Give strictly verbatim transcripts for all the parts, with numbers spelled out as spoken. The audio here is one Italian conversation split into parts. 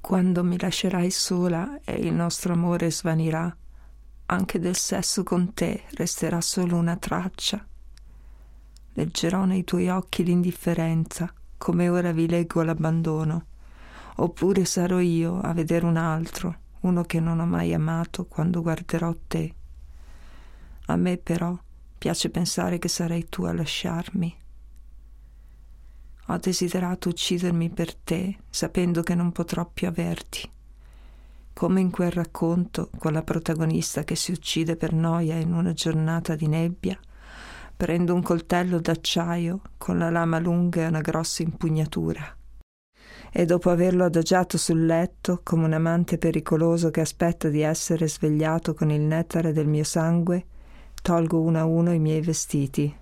Quando mi lascerai sola e il nostro amore svanirà, anche del sesso con te resterà solo una traccia. Leggerò nei tuoi occhi l'indifferenza, come ora vi leggo l'abbandono, oppure sarò io a vedere un altro, uno che non ho mai amato, quando guarderò te. A me però piace pensare che sarai tu a lasciarmi. Ho desiderato uccidermi per te, sapendo che non potrò più averti. Come in quel racconto, con la protagonista che si uccide per noia in una giornata di nebbia, prendo un coltello d'acciaio con la lama lunga e una grossa impugnatura. E dopo averlo adagiato sul letto, come un amante pericoloso che aspetta di essere svegliato con il nettare del mio sangue, tolgo uno a uno i miei vestiti.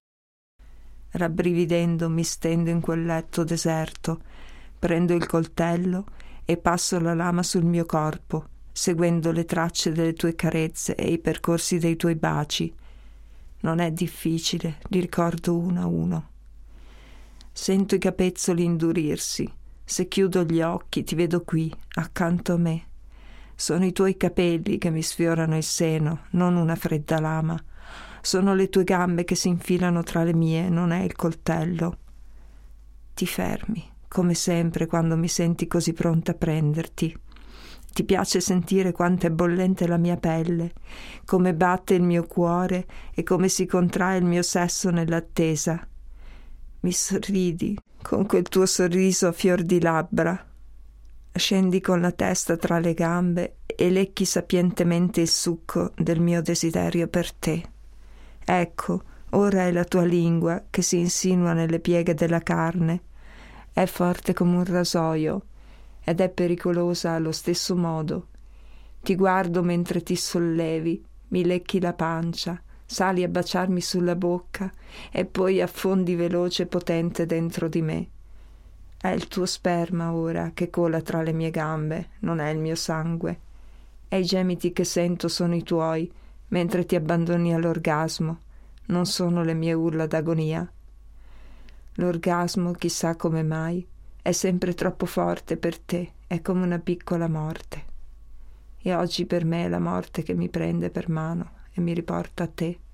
Rabbrividendo mi stendo in quel letto deserto, prendo il coltello e passo la lama sul mio corpo, seguendo le tracce delle tue carezze e i percorsi dei tuoi baci. Non è difficile, li ricordo uno a uno. Sento i capezzoli indurirsi. Se chiudo gli occhi ti vedo qui, accanto a me. Sono i tuoi capelli che mi sfiorano il seno, non una fredda lama. Sono le tue gambe che si infilano tra le mie, non è il coltello. Ti fermi, come sempre quando mi senti così pronta a prenderti. Ti piace sentire quanto è bollente la mia pelle, come batte il mio cuore e come si contrae il mio sesso nell'attesa. Mi sorridi con quel tuo sorriso a fior di labbra. Scendi con la testa tra le gambe e lecchi sapientemente il succo del mio desiderio per te. Ecco, ora è la tua lingua che si insinua nelle pieghe della carne. È forte come un rasoio ed è pericolosa allo stesso modo. Ti guardo mentre ti sollevi, mi lecchi la pancia, sali a baciarmi sulla bocca e poi affondi veloce e potente dentro di me. È il tuo sperma ora che cola tra le mie gambe, non è il mio sangue. E i gemiti che sento sono i tuoi, mentre ti abbandoni all'orgasmo, non sono le mie urla d'agonia. L'orgasmo, chissà come mai, è sempre troppo forte per te, è come una piccola morte. E oggi per me è la morte che mi prende per mano e mi riporta a te.